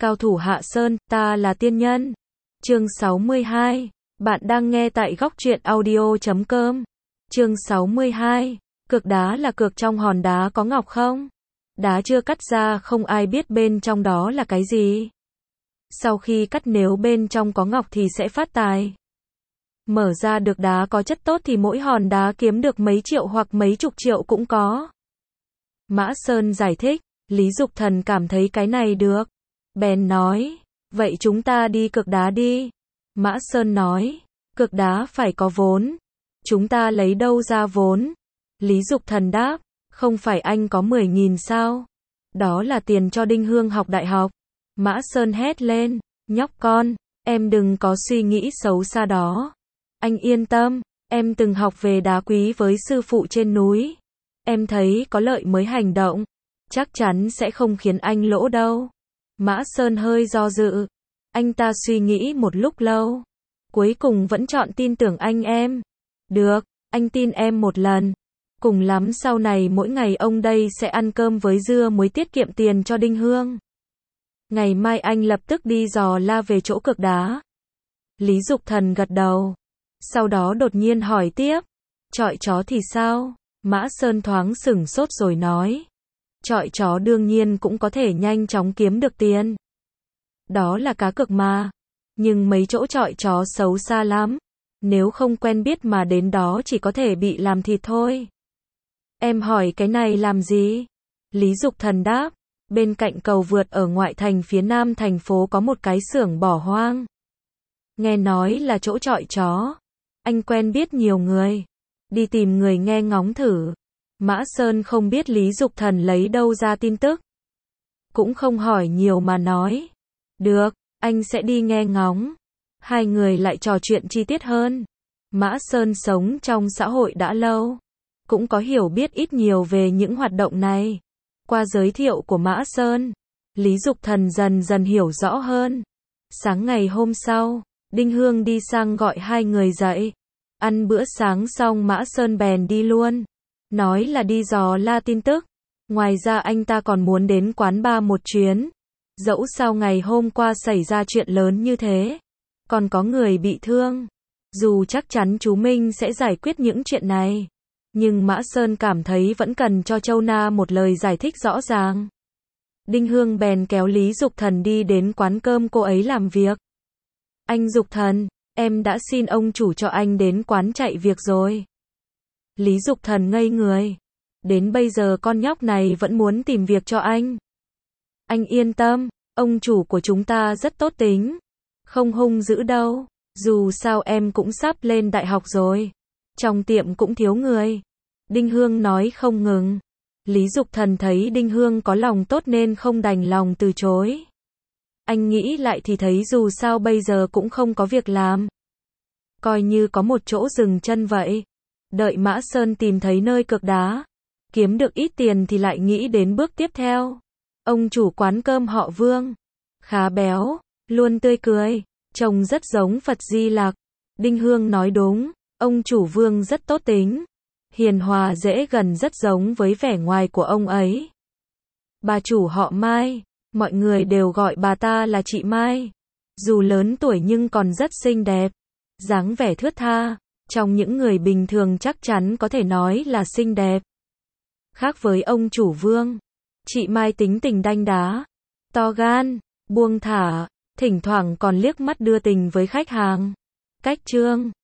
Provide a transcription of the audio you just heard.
Cao thủ Hạ Sơn, ta là tiên nhân. Chương 62. Bạn đang nghe tại góc truyện audio.com. Chương 62. Cược đá là cược trong hòn đá có ngọc không? Đá chưa cắt ra không ai biết bên trong đó là cái gì. Sau khi cắt nếu bên trong có ngọc thì sẽ phát tài. Mở ra được đá có chất tốt thì mỗi hòn đá kiếm được mấy triệu hoặc mấy chục triệu cũng có. Mã Sơn giải thích, Lý Dục Thần cảm thấy cái này được. Bèn nói, vậy chúng ta đi cược đá đi. Mã Sơn nói, cược đá phải có vốn. Chúng ta lấy đâu ra vốn? Lý Dục Thần đáp, không phải anh có 10.000 sao? Đó là tiền cho Đinh Hương học đại học. Mã Sơn hét lên, nhóc con, em đừng có suy nghĩ xấu xa đó. Anh yên tâm, em từng học về đá quý với sư phụ trên núi. Em thấy có lợi mới hành động. Chắc chắn sẽ không khiến anh lỗ đâu. Mã Sơn hơi do dự. Anh ta suy nghĩ một lúc lâu. Cuối cùng vẫn chọn tin tưởng anh em. Được, anh tin em một lần. Cùng lắm sau này mỗi ngày ông đây sẽ ăn cơm với dưa muối tiết kiệm tiền cho Đinh Hương. Ngày mai anh lập tức đi dò la về chỗ cược đá. Lý Dục Thần gật đầu. Sau đó đột nhiên hỏi tiếp. Chọi chó thì sao? Mã Sơn thoáng sửng sốt rồi nói. Chọi chó đương nhiên cũng có thể nhanh chóng kiếm được tiền. Đó là cá cược mà. Nhưng mấy chỗ chọi chó xấu xa lắm. Nếu không quen biết mà đến đó chỉ có thể bị làm thịt thôi. Em hỏi cái này làm gì? Lý Dục Thần đáp. Bên cạnh cầu vượt ở ngoại thành phía nam thành phố có một cái xưởng bỏ hoang. Nghe nói là chỗ chọi chó. Anh quen biết nhiều người. Đi tìm người nghe ngóng thử. Mã Sơn không biết Lý Dục Thần lấy đâu ra tin tức. Cũng không hỏi nhiều mà nói. Được, anh sẽ đi nghe ngóng. Hai người lại trò chuyện chi tiết hơn. Mã Sơn sống trong xã hội đã lâu. Cũng có hiểu biết ít nhiều về những hoạt động này. Qua giới thiệu của Mã Sơn, Lý Dục Thần dần dần hiểu rõ hơn. Sáng ngày hôm sau, Đinh Hương đi sang gọi hai người dậy. Ăn bữa sáng xong Mã Sơn bèn đi luôn. Nói là đi dò la tin tức. Ngoài ra anh ta còn muốn đến quán bar một chuyến. Dẫu sao ngày hôm qua xảy ra chuyện lớn như thế. Còn có người bị thương. Dù chắc chắn chú Minh sẽ giải quyết những chuyện này. Nhưng Mã Sơn cảm thấy vẫn cần cho Châu Na một lời giải thích rõ ràng. Đinh Hương bèn kéo Lý Dục Thần đi đến quán cơm cô ấy làm việc. Anh Dục Thần, em đã xin ông chủ cho anh đến quán chạy việc rồi. Lý Dục Thần ngây người. Đến bây giờ con nhóc này vẫn muốn tìm việc cho anh. Anh yên tâm, ông chủ của chúng ta rất tốt tính. Không hung dữ đâu. Dù sao em cũng sắp lên đại học rồi. Trong tiệm cũng thiếu người. Đinh Hương nói không ngừng. Lý Dục Thần thấy Đinh Hương có lòng tốt nên không đành lòng từ chối. Anh nghĩ lại thì thấy dù sao bây giờ cũng không có việc làm. Coi như có một chỗ dừng chân vậy. Đợi Mã Sơn tìm thấy nơi cược đá. Kiếm được ít tiền thì lại nghĩ đến bước tiếp theo. Ông chủ quán cơm họ Vương. Khá béo, luôn tươi cười. Trông rất giống Phật Di Lặc. Đinh Hương nói đúng. Ông chủ Vương rất tốt tính. Hiền hòa dễ gần rất giống với vẻ ngoài của ông ấy. Bà chủ họ Mai. Mọi người đều gọi bà ta là chị Mai. Dù lớn tuổi nhưng còn rất xinh đẹp. Dáng vẻ thướt tha. Trong những người bình thường chắc chắn có thể nói là xinh đẹp. Khác với ông chủ Vương. Chị Mai tính tình đanh đá. To gan, buông thả. Thỉnh thoảng còn liếc mắt đưa tình với khách hàng. Cách trương.